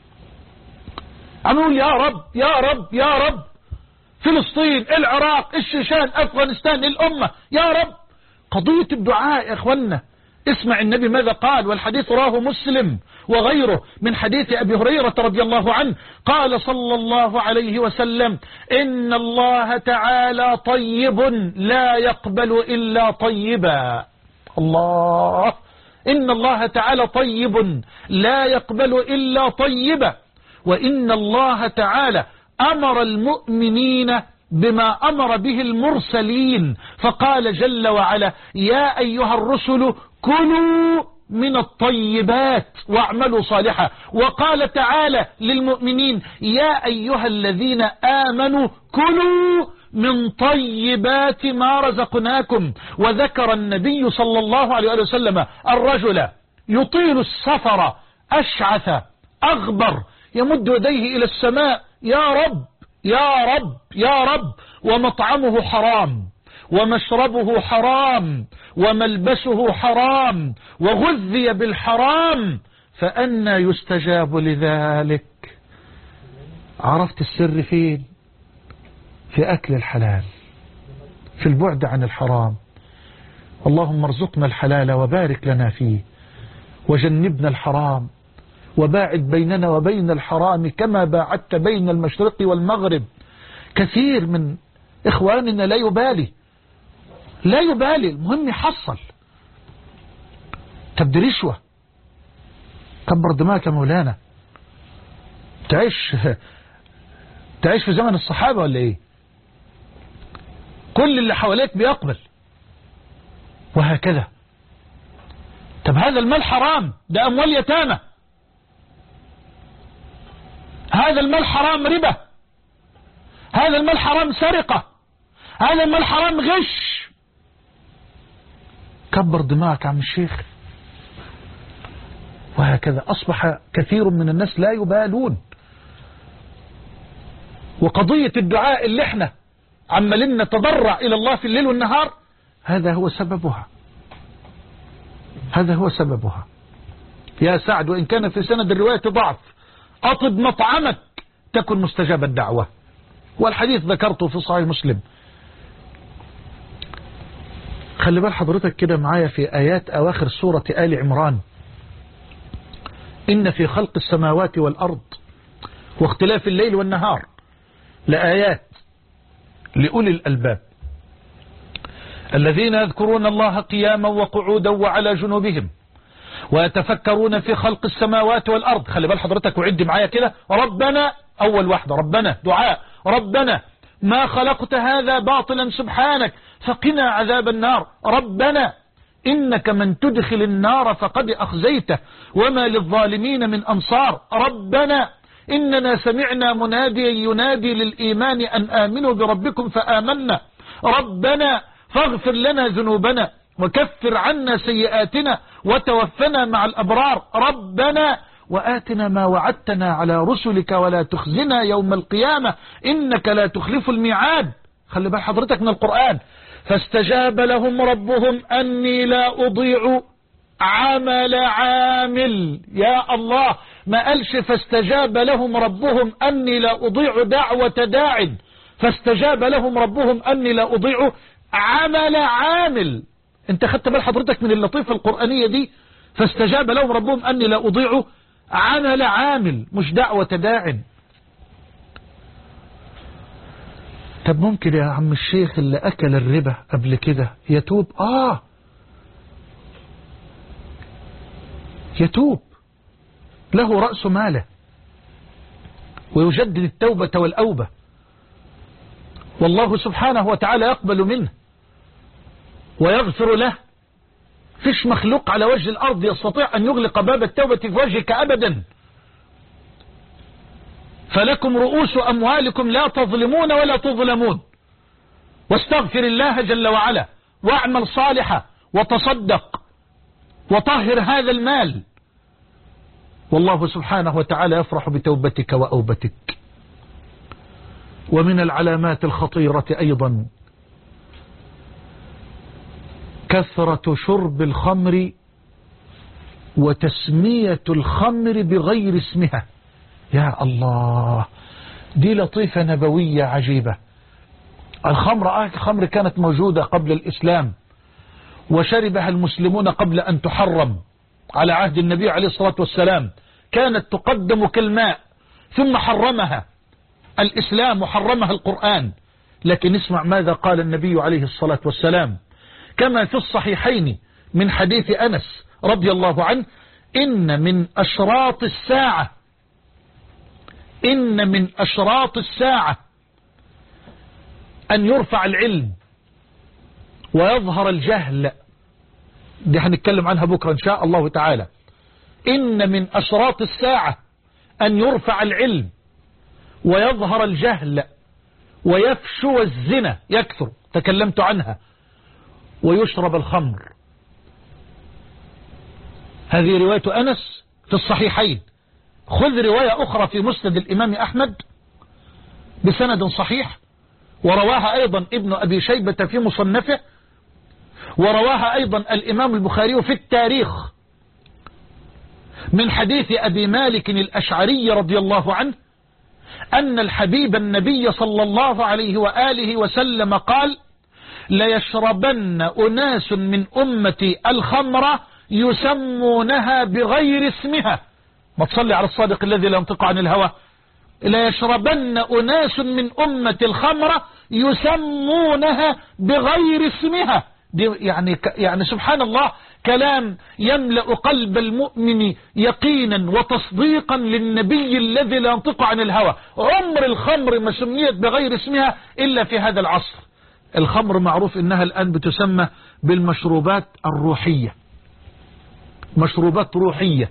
عم نقول يا رب يا رب يا رب، فلسطين، العراق، الشيشان، أفغانستان، الأمة، يا رب. قضية الدعاء يا إخوانا. اسمع النبي ماذا قال، والحديث راه مسلم وغيره من حديث أبي هريرة رضي الله عنه قال صلى الله عليه وسلم إن الله تعالى طيب لا يقبل إلا طيبا. الله، إن الله تعالى طيب لا يقبل إلا طيبا. وإن الله تعالى أمر المؤمنين بما أمر به المرسلين، فقال جل وعلا يا أيها الرسل كلوا من الطيبات واعملوا صالحا. وقال تعالى للمؤمنين يا أيها الذين آمنوا كلوا من طيبات ما رزقناكم. وذكر النبي صلى الله عليه وسلم الرجل يطيل السفر أشعث أغبر يمد يديه إلى السماء يا رب يا رب يا رب، ومطعمه حرام ومشربه حرام وملبسه حرام وغذي بالحرام، فأنى يستجاب لذلك؟ عرفت السر فين؟ في أكل الحلال، في البعد عن الحرام. اللهم ارزقنا الحلال وبارك لنا فيه، وجنبنا الحرام، وباعد بيننا وبين الحرام كما باعدت بين المشرق والمغرب. كثير من إخواننا لا يبالي لا يبالي المهم يحصل. تبدي رشوة، كبر دماغك يا مولانا. تعيش تعيش في زمن الصحابة ولا ايه؟ كل اللي حواليك بيقبل وهكذا. طب هذا المال حرام، ده أموال يتامى. هذا المال حرام ربا، هذا المال حرام سرقة، هذا المال حرام غش. كبر دماغك عم الشيخ. وهكذا أصبح كثير من الناس لا يبالون. وقضية الدعاء اللي احنا عمالين نتضرع إلى الله في الليل والنهار، هذا هو سببها، هذا هو سببها. يا سعد، وإن كان في سند الرواية ضعف، أطب مطعمك تكن مستجاب الدعوة. والحديث ذكرته في صحيح مسلم. خلي بال حضرتك كده معايا في آيات أواخر سورة آل عمران. إن في خلق السماوات والأرض واختلاف الليل والنهار لآيات لأولي الألباب الذين يذكرون الله قياما وقعودا وعلى جنوبهم ويتفكرون في خلق السماوات والأرض. خلي بال حضرتك وعد معايا كده. ربنا، أول واحدة، ربنا دعاء، ربنا ما خلقت هذا باطلا سبحانك فقنا عذاب النار. ربنا إنك من تدخل النار فقد أخزيته وما للظالمين من أنصار. ربنا إننا سمعنا مناديا ينادي للإيمان أن آمنوا بربكم فآمنا. ربنا فاغفر لنا ذنوبنا وكفر عنا سيئاتنا وتوفنا مع الأبرار. ربنا وآتنا ما وعدتنا على رسلك ولا تخزنا يوم القيامة إنك لا تخلف الميعاد. خلي بال حضرتك من القرآن. فاستجاب لهم ربهم أني لا أضيع عمل عامل. يا الله، ما قالش فاستجاب لهم ربهم أني لا أضيع دعوة داع، فاستجاب لهم ربهم أني لا أضيع عمل عامل. انت خدت بال حضرتك من اللطيفة القرآنية دي؟ فاستجاب لهم ربهم أني لا أضيع عمل عامل، مش دعوة داع. طب ممكن يا عم الشيخ اللي أكل الربا قبل كده يتوب؟ آه يتوب، له رأس ماله ويجدد التوبة والأوبة، والله سبحانه وتعالى يقبل منه ويغفر له. فيش مخلوق على وجه الأرض يستطيع أن يغلق باب التوبة في وجهك أبدا. فلكم رؤوس أموالكم لا تظلمون ولا تظلمون، واستغفر الله جل وعلا واعمل صالحا وتصدق وطهر هذا المال، والله سبحانه وتعالى يفرح بتوبتك وأوبتك. ومن العلامات الخطيرة أيضا كثرة شرب الخمر وتسمية الخمر بغير اسمها. يا الله، دي لطيفة نبوية عجيبة. الخمر الخمر كانت موجودة قبل الإسلام، وشربها المسلمون قبل أن تحرم على عهد النبي عليه الصلاة والسلام. كانت تقدم كالماء، ثم حرمها الإسلام وحرمها القرآن. لكن اسمع ماذا قال النبي عليه الصلاة والسلام كما في الصحيحين من حديث أنس رضي الله عنه: إن من أشراط الساعة إن من أشراط الساعة أن يرفع العلم ويظهر الجهل. دي هنتكلم عنها بكرة إن شاء الله تعالى. إن من أشراط الساعة أن يرفع العلم ويظهر الجهل ويفشو الزنا، يكثر، تكلمت عنها، ويشرب الخمر. هذه رواية أنس في الصحيحين. خذ رواية أخرى في مسند الإمام أحمد بسند صحيح، ورواها أيضا ابن أبي شيبة في مصنفه، ورواها أيضا الإمام البخاري في التاريخ من حديث أبي مالك الأشعري رضي الله عنه أن الحبيب النبي صلى الله عليه وآله وسلم قال: ليشربن أناس من أمتي الخمر يسمونها بغير اسمها. ما تصلي على الصادق الذي لا ينطق عن الهوى. ليشربن أناس من أمة الخمر يسمونها بغير اسمها. دي يعني, يعني سبحان الله، كلام يملأ قلب المؤمن يقينا وتصديقا للنبي الذي لا ينطق عن الهوى. عمر الخمر ما سميت بغير اسمها إلا في هذا العصر. الخمر معروف إنها الآن بتسمى بالمشروبات الروحية، مشروبات روحية،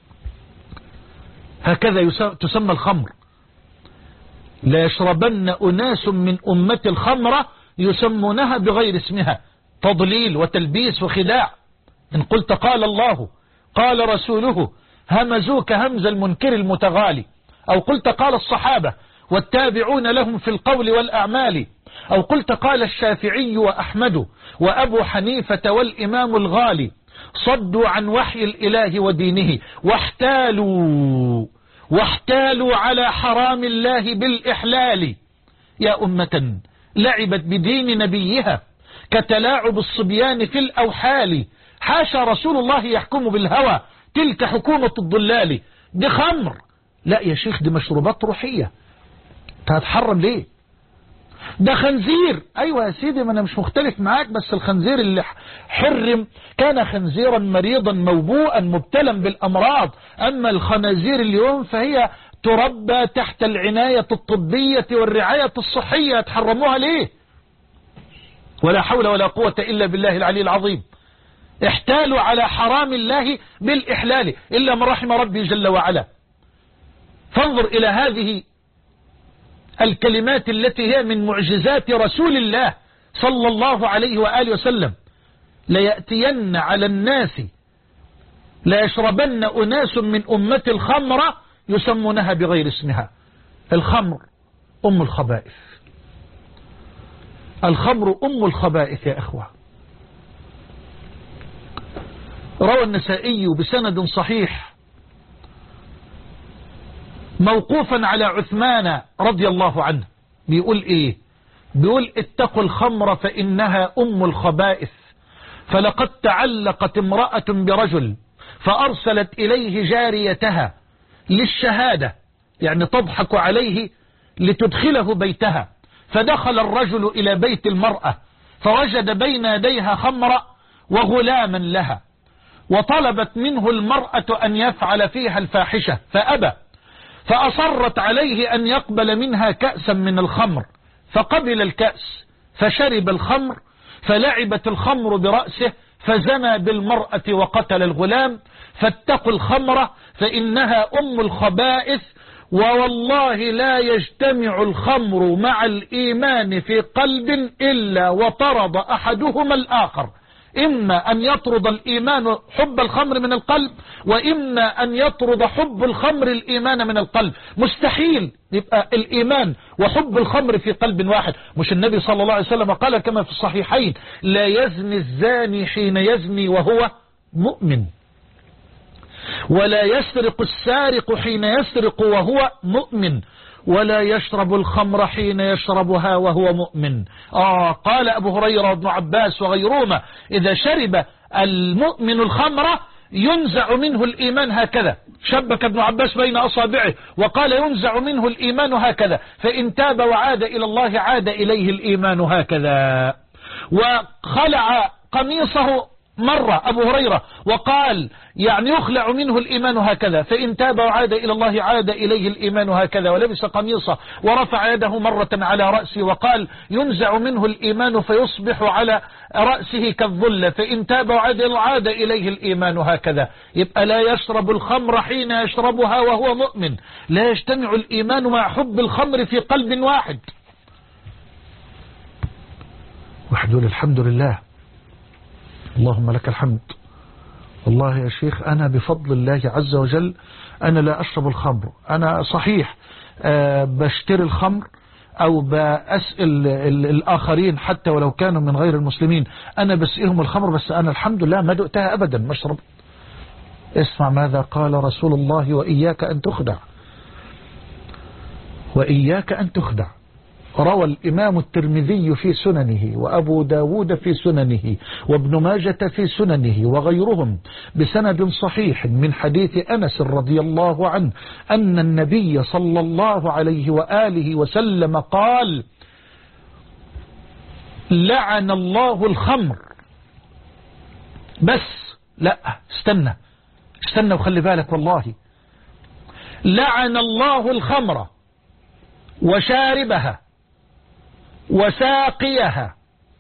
هكذا تسمى الخمر. لا يشربن أناس من أمة الخمر يسمونها بغير اسمها، تضليل وتلبيس وخداع. إن قلت قال الله قال رسوله همزوك همز المنكر المتغالي، أو قلت قال الصحابة والتابعون لهم في القول والأعمال، أو قلت قال الشافعي وأحمد وأبو حنيفة والإمام الغالي، صدوا عن وحي الإله ودينه واحتالوا واحتالوا على حرام الله بالإحلال. يا أمة لعبت بدين نبيها كتلاعب الصبيان في الأوحال، حاشا رسول الله يحكم بالهوى، تلك حكومة الضلال. دي خمر. لا يا شيخ، دي مشروبات روحية، هتحرم ليه؟ ده خنزير. ايوه يا سيدي، ما انا مش مختلف معاك، بس الخنزير اللي حرم كان خنزيرا مريضا موبوءا مبتلا بالامراض. اما الخنازير اليوم فهي تربى تحت العناية الطبية والرعاية الصحية، تحرموها ليه؟ ولا حول ولا قوة الا بالله العلي العظيم. احتالوا على حرام الله بالاحلال الا من رحم ربي جل وعلا. فانظر الى هذه الكلمات التي هي من معجزات رسول الله صلى الله عليه وآله وسلم: ليأتين على الناس لا يشربن أناس من أمة الخمر يسمونها بغير اسمها. الخمر أم الخبائث، الخمر أم الخبائث يا إخوة. روى النسائي بسند صحيح موقوفا على عثمان رضي الله عنه، بيقول ايه؟ بيقول: اتقوا الخمر فإنها أم الخبائث، فلقد تعلقت امرأة برجل فأرسلت إليه جاريتها للشهادة، يعني تضحك عليه لتدخله بيتها، فدخل الرجل إلى بيت المرأة فوجد بين يديها خمر وغلاما لها، وطلبت منه المرأة أن يفعل فيها الفاحشة فأبى، فأصرت عليه أن يقبل منها كأسا من الخمر، فقبل الكأس فشرب الخمر، فلعبت الخمر برأسه فزنى بالمرأة وقتل الغلام. فاتقوا الخمر فإنها أم الخبائث، ووالله لا يجتمع الخمر مع الإيمان في قلب إلا وطرد أحدهما الآخر، إما أن يطرد الإيمان حب الخمر من القلب، وإما أن يطرد حب الخمر الإيمان من القلب. مستحيل يبقى الإيمان وحب الخمر في قلب واحد. مش النبي صلى الله عليه وسلم قال كما في الصحيحين: لا يزني الزاني حين يزني وهو مؤمن، ولا يسرق السارق حين يسرق وهو مؤمن، ولا يشرب الخمر حين يشربها وهو مؤمن. آه قال أبو هريرة وابن عباس وغيرهما: إذا شرب المؤمن الخمر ينزع منه الإيمان هكذا. شبك ابن عباس بين أصابعه وقال: ينزع منه الإيمان هكذا، فإن تاب وعاد إلى الله عاد إليه الإيمان هكذا. وخلع قميصه مرة أبو هريرة وقال: يعني يخلع منه الإيمان هكذا، فإن تاب وعاد إلى الله عاد إليه الإيمان هكذا. ولبس قميصه ورفع يده مرة على رأسه وقال: ينزع منه الإيمان فيصبح على رأسه كالظل، فإن تاب وعاد عاد إليه الإيمان هكذا. يبقى لا يشرب الخمر حين يشربها وهو مؤمن، لا يجتمع الإيمان مع حب الخمر في قلب واحد. وحدول الحمد لله، اللهم لك الحمد. والله يا شيخ أنا بفضل الله عز وجل أنا لا أشرب الخمر. أنا صحيح أه بشتري الخمر أو بأسئل الآخرين حتى ولو كانوا من غير المسلمين، أنا بسئلهم الخمر بس أنا الحمد لله ما دقتها أبدا ما اشرب. اسمع ماذا قال رسول الله: وإياك أن تخدع، وإياك أن تخدع. روى الإمام الترمذي في سننه، وأبو داود في سننه، وابن ماجة في سننه، وغيرهم بسند صحيح من حديث أنس رضي الله عنه أن النبي صلى الله عليه وآله وسلم قال: لعن الله الخمر. بس لا استنى استنى وخلي بالك والله. لعن الله الخمر وشاربها وساقيها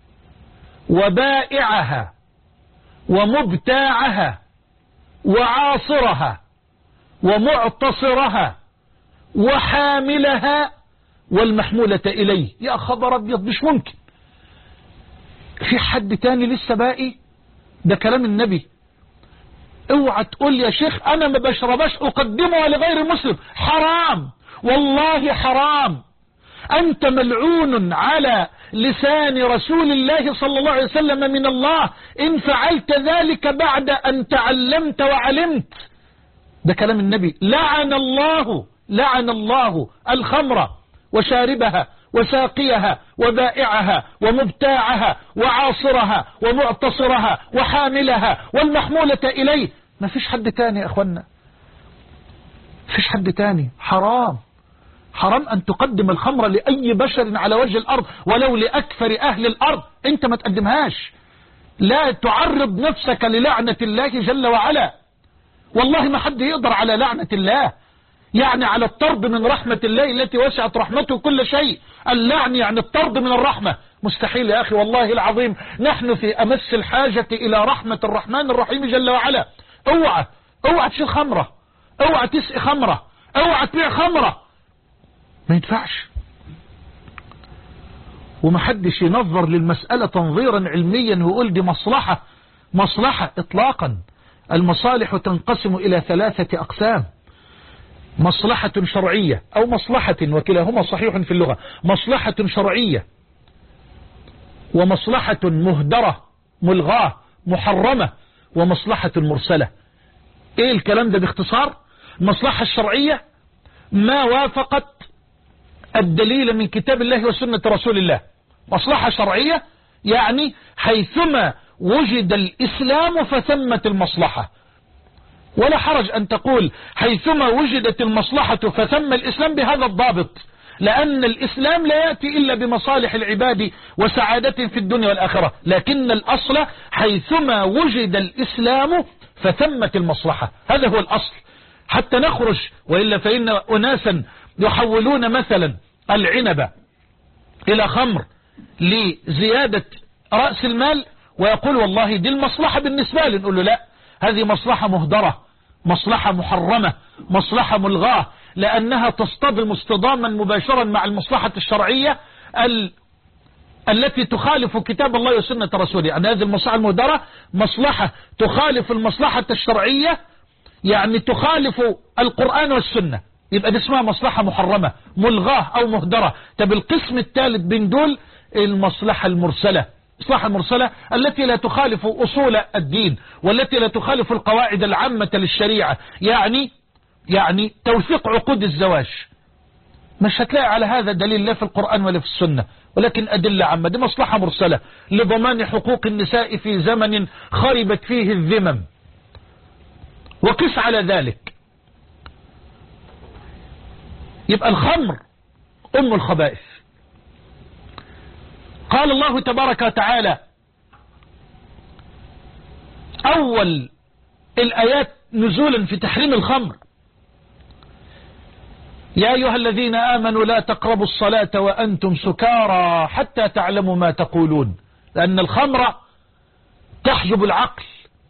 وبائعها ومبتاعها وعاصرها ومعتصرها وحاملها والمحمولة إليه. يا خبر أبيض، مش ممكن في حد تاني لسه باقي؟ ده كلام النبي. اوعى تقول يا شيخ أنا ما بشربش أقدمها لغير المسلم. حرام والله حرام. أنت ملعون على لسان رسول الله صلى الله عليه وسلم من الله إن فعلت ذلك بعد أن تعلمت وعلمت. ده كلام النبي. لعن الله لعن الله الخمر وشاربها وساقيها وبائعها ومبتاعها وعاصرها ومعتصرها وحاملها والمحمولة إليه. ما فيش حد تاني يا أخوانا، فيش حد تاني. حرام حرام أن تقدم الخمر لأي بشر على وجه الأرض ولو لأكثر أهل الأرض. أنت ما تقدمهاش. لا تعرض نفسك للعنة الله جل وعلا. والله ما حد يقدر على لعنة الله، يعني على الطرد من رحمة الله التي وسعت رحمته كل شيء. اللعن يعني الطرد من الرحمة. مستحيل يا أخي والله العظيم. نحن في أمس الحاجة إلى رحمة الرحمن الرحيم جل وعلا. اوعى اوعى تشيل خمرة، اوعى تسقي خمرة، اوعى تبيع خمرة. ما ينفعش. ومحدش ينظر للمسألة تنظيرا علميا ويقول دي مصلحة مصلحة اطلاقا. المصالح تنقسم إلى ثلاثة أقسام: مصلحة شرعية أو مصلحة، وكلاهما صحيح في اللغة. مصلحة شرعية ومصلحة مهدرة ملغاة محرمة ومصلحة مرسلة. ايه الكلام ده باختصار؟ المصلحة الشرعية ما وافقت الدليل من كتاب الله وسنة رسول الله. مصلحة شرعية يعني حيثما وجد الإسلام فثمت المصلحة. ولا حرج أن تقول حيثما وجدت المصلحة فثم الإسلام بهذا الضابط، لأن الإسلام لا يأتي إلا بمصالح العباد وسعادة في الدنيا والآخرة. لكن الأصل حيثما وجد الإسلام فثمت المصلحة. هذا هو الأصل حتى نخرج. وإلا فإن أناسا يحولون مثلا العنب إلى خمر لزيادة رأس المال ويقول والله دي المصلحة بالنسبة لي. نقول له لا، هذه مصلحة مهدرة، مصلحة محرمة، مصلحة ملغاة، لأنها تصطدم اصطداما مباشرا مع المصلحة الشرعية ال... التي تخالف كتاب الله وسنة رسوله. يعني هذه المصلحة المهدرة مصلحة تخالف المصلحة الشرعية، يعني تخالف القرآن والسنة، يبقى دي اسمها مصلحة محرمة ملغاة أو مهدرة. طب القسم الثالث بين دول المصلحة المرسلة. المصلحة المرسلة التي لا تخالف أصول الدين والتي لا تخالف القواعد العامة للشريعة، يعني يعني توثيق عقود الزواج. مش هتلاقي على هذا دليل لا في القرآن ولا في السنة، ولكن أدلة عامة. دي مصلحة مرسلة لضمان حقوق النساء في زمن خربت فيه الذمم. وقس على ذلك. يبقى الخمر أم الخبائث. قال الله تبارك وتعالى أول الآيات نزولا في تحريم الخمر: يا أيها الذين آمنوا لا تقربوا الصلاة وأنتم سكارى حتى تعلموا ما تقولون. لأن الخمر تحجب العقل،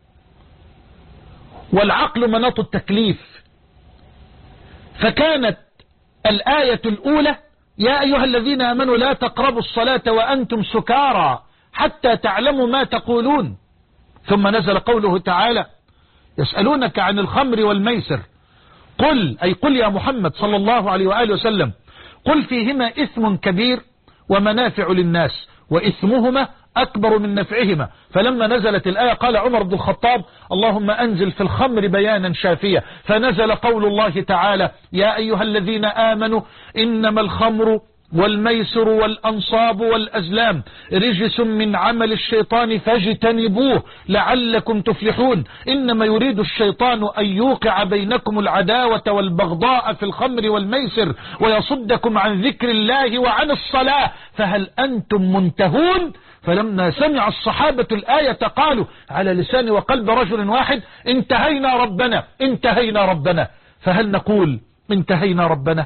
والعقل مناط التكليف. فكانت الآية الأولى يا أيها الذين آمنوا لا تقربوا الصلاة وأنتم سكارى حتى تعلموا ما تقولون. ثم نزل قوله تعالى يسألونك عن الخمر والميسر قل أي قل يا محمد صلى الله عليه وآله وسلم قل فيهما إثم كبير ومنافع للناس وإثمهما أكبر من نفعهما. فلما نزلت الآية قال عمر بن الخطاب اللهم أنزل في الخمر بيانا شافيا، فنزل قول الله تعالى يا أيها الذين آمنوا إنما الخمر والميسر والأنصاب والأزلام رجس من عمل الشيطان فاجتنبوه لعلكم تفلحون. إنما يريد الشيطان أن يوقع بينكم العداوة والبغضاء في الخمر والميسر ويصدكم عن ذكر الله وعن الصلاة فهل أنتم منتهون؟ فلما سمع الصحابة الآية قالوا على لسان وقلب رجل واحد انتهينا ربنا انتهينا ربنا. فهل نقول انتهينا ربنا؟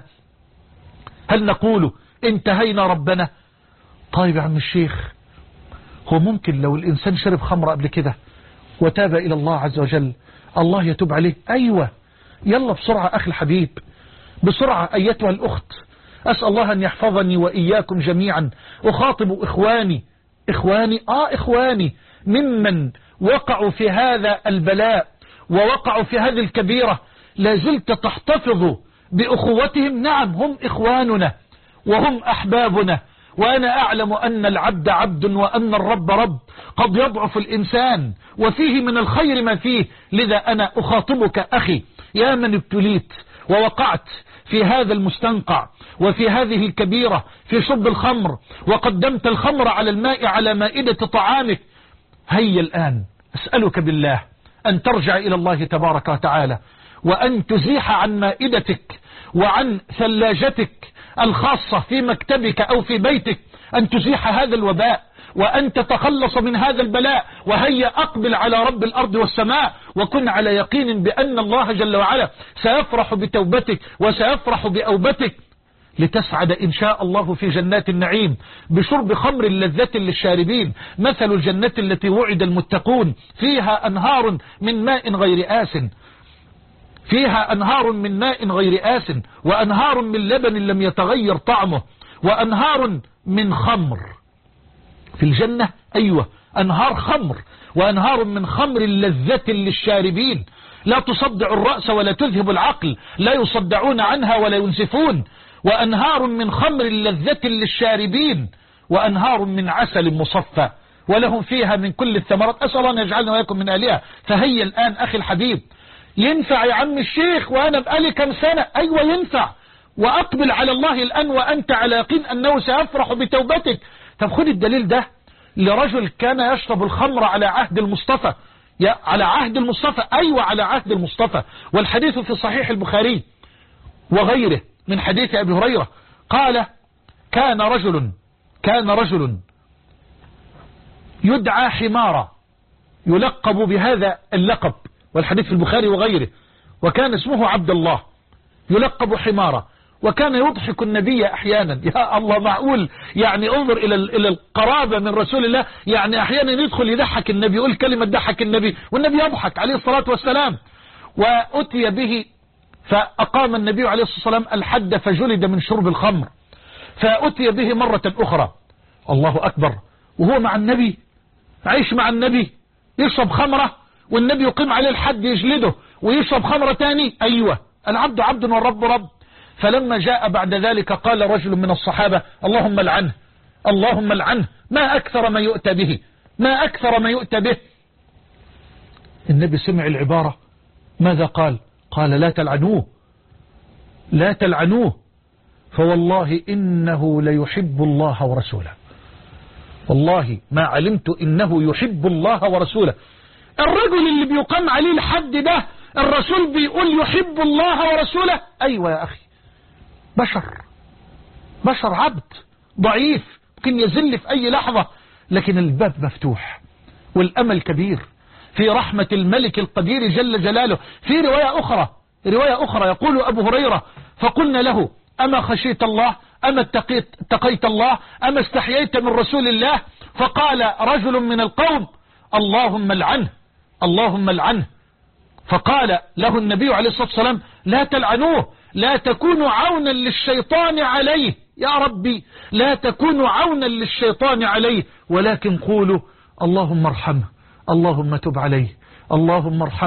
هل نقول انتهينا ربنا؟ طيب يا عم الشيخ، هو ممكن لو الإنسان شرب خمر قبل كده وتاب إلى الله عز وجل الله يتوب عليه؟ أيوة، يلا بسرعة أخي الحبيب، بسرعة أيتها الأخت، أسأل الله أن يحفظني وإياكم جميعا. أخاطب إخواني إخواني آه إخواني ممن وقعوا في هذا البلاء ووقعوا في هذه الكبيرة لازلت تحتفظ بأخوتهم. نعم هم إخواننا وهم أحبابنا، وأنا أعلم أن العبد عبد وأن الرب رب، قد يضعف الإنسان وفيه من الخير ما فيه. لذا أنا أخاطبك أخي يا من ابتليت ووقعت في هذا المستنقع وفي هذه الكبيرة في شرب الخمر وقدمت الخمر على الماء على مائدة طعامك، هيا الآن أسألك بالله أن ترجع إلى الله تبارك وتعالى وأن تزيح عن مائدتك وعن ثلاجتك الخاصة في مكتبك أو في بيتك، أن تزيح هذا الوباء وأن تتخلص من هذا البلاء. وهيا أقبل على رب الأرض والسماء وكن على يقين بأن الله جل وعلا سيفرح بتوبتك وسيفرح بأوبتك لتسعد إن شاء الله في جنات النعيم بشرب خمر لذة للشاربين. مثل الجنة التي وعد المتقون فيها أنهار من ماء غير آس فيها أنهار من ماء غير آس وأنهار من لبن لم يتغير طعمه وأنهار من خمر. في الجنة أيوة أنهار خمر وأنهار من خمر لذة للشاربين لا تصدع الرأس ولا تذهب العقل، لا يصدعون عنها ولا ينسفون. وأنهار من خمر لذة للشاربين وأنهار من عسل مصفى ولهم فيها من كل الثمرات. أسأل الله أن يجعلنا وياكم من أهلها. فهيا الآن أخي الحبيب، ينفع يا عم الشيخ وأنا بقالي كم سنة؟ أيوة ينفع، وأقبل على الله الآن وأنت على يقين أنه سيفرح بتوبتك. طب خد الدليل ده لرجل كان يشرب الخمر على عهد المصطفى. يا على عهد المصطفى، أيوة على عهد المصطفى، والحديث في صحيح البخاري وغيره من حديث أبي هريرة قال كان رجل كان رجل يدعى حمارا يلقب بهذا اللقب، والحديث في البخاري وغيره، وكان اسمه عبد الله يلقب حمارا، وكان يضحك النبي أحيانا. يا الله، معقول يعني انظر إلى إلى القرابة من رسول الله، يعني أحيانا يدخل يضحك النبي، يقول كلمة ضحك النبي والنبي يضحك عليه الصلاة والسلام. وأتي به فأقام النبي عليه الصلاة والسلام الحد فجلد من شرب الخمر. فأتي به مرة أخرى، الله أكبر، وهو مع النبي عيش مع النبي يشرب خمرة والنبي يقيم عليه الحد يجلده ويشرب خمرة تاني. أيوة العبد عبد والرب رب. فلما جاء بعد ذلك قال رجل من الصحابة اللهم العنه اللهم العنه، ما أكثر ما يؤتى به ما أكثر ما يؤتى به. النبي سمع العبارة ماذا قال؟ قال لا تلعنوه لا تلعنوه فوالله إنه ليحب الله ورسوله، والله ما علمت إنه يحب الله ورسوله. الرجل اللي بيقام عليه الحد ده الرسول بيقول يحب الله ورسوله؟ أيوة يا أخي، بشر بشر عبد ضعيف ممكن يزل في أي لحظة، لكن الباب مفتوح والأمل كبير في رحمة الملك القدير جل جلاله. في رواية أخرى رواية أخرى يقول أبو هريرة فقلنا له أما خشيت الله أما اتقيت, اتقيت الله أما استحييت من رسول الله؟ فقال رجل من القوم اللهم العنه اللهم العنه. فقال له النبي عليه الصلاة والسلام لا تلعنوه، لا تكونوا عونا للشيطان عليه، يا ربي لا تكونوا عونا للشيطان عليه، ولكن قولوا اللهم ارحمه اللهم تب عليه اللهم ارحمه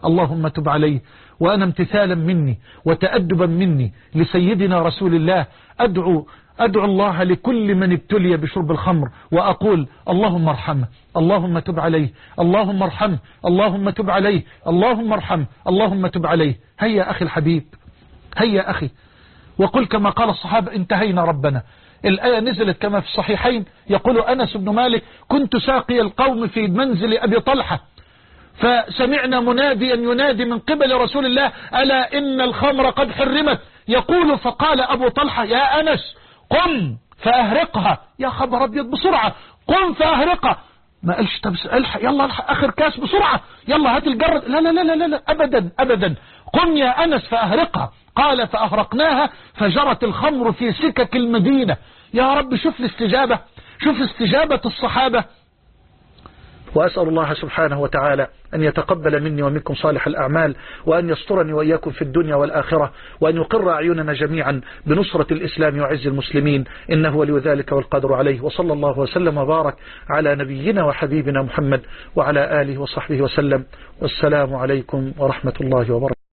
اللهم تب عليه. وأنا امتثالا مني وتأدبا مني لسيدنا رسول الله أدعو أدعو الله لكل من ابتلي بشرب الخمر وأقول اللهم ارحمه، اللهم تب عليه، اللهم ارحمه، اللهم تب عليه، اللهم ارحمه، اللهم تب عليه. هيا أخي الحبيب، هيا أخي، وقل كما قال الصحابة انتهينا ربنا. الآية نزلت كما في الصحيحين، يقول أنس بن مالك كنت ساقي القوم في منزل أبي طلحة فسمعنا مناديا ينادي من قبل رسول الله ألا إن الخمر قد حرمت. يقول فقال أبو طلحة يا أنس قم فأهرقها. يا خبر أبيض، بسرعة قم فأهرقها. ما قالش طب الحق يلا الحق آخر كاس بسرعة يلا هات الجرد، لا لا لا لا لا أبدا أبدا، قم يا أنس فأهرقها. قال فأهرقناها فجرت الخمر في سكك المدينة. يا رب شوف الاستجابة، شوف استجابة الصحابة. وأسأل الله سبحانه وتعالى أن يتقبل مني ومنكم صالح الأعمال، وأن يسترني وإياكم في الدنيا والآخرة، وأن يقر أعيننا جميعا بنصرة الإسلام وعز المسلمين، إنه ولي ذلك والقدر عليه. وصلى الله وسلم وبارك على نبينا وحبيبنا محمد وعلى آله وصحبه وسلم. والسلام عليكم ورحمة الله وبركاته.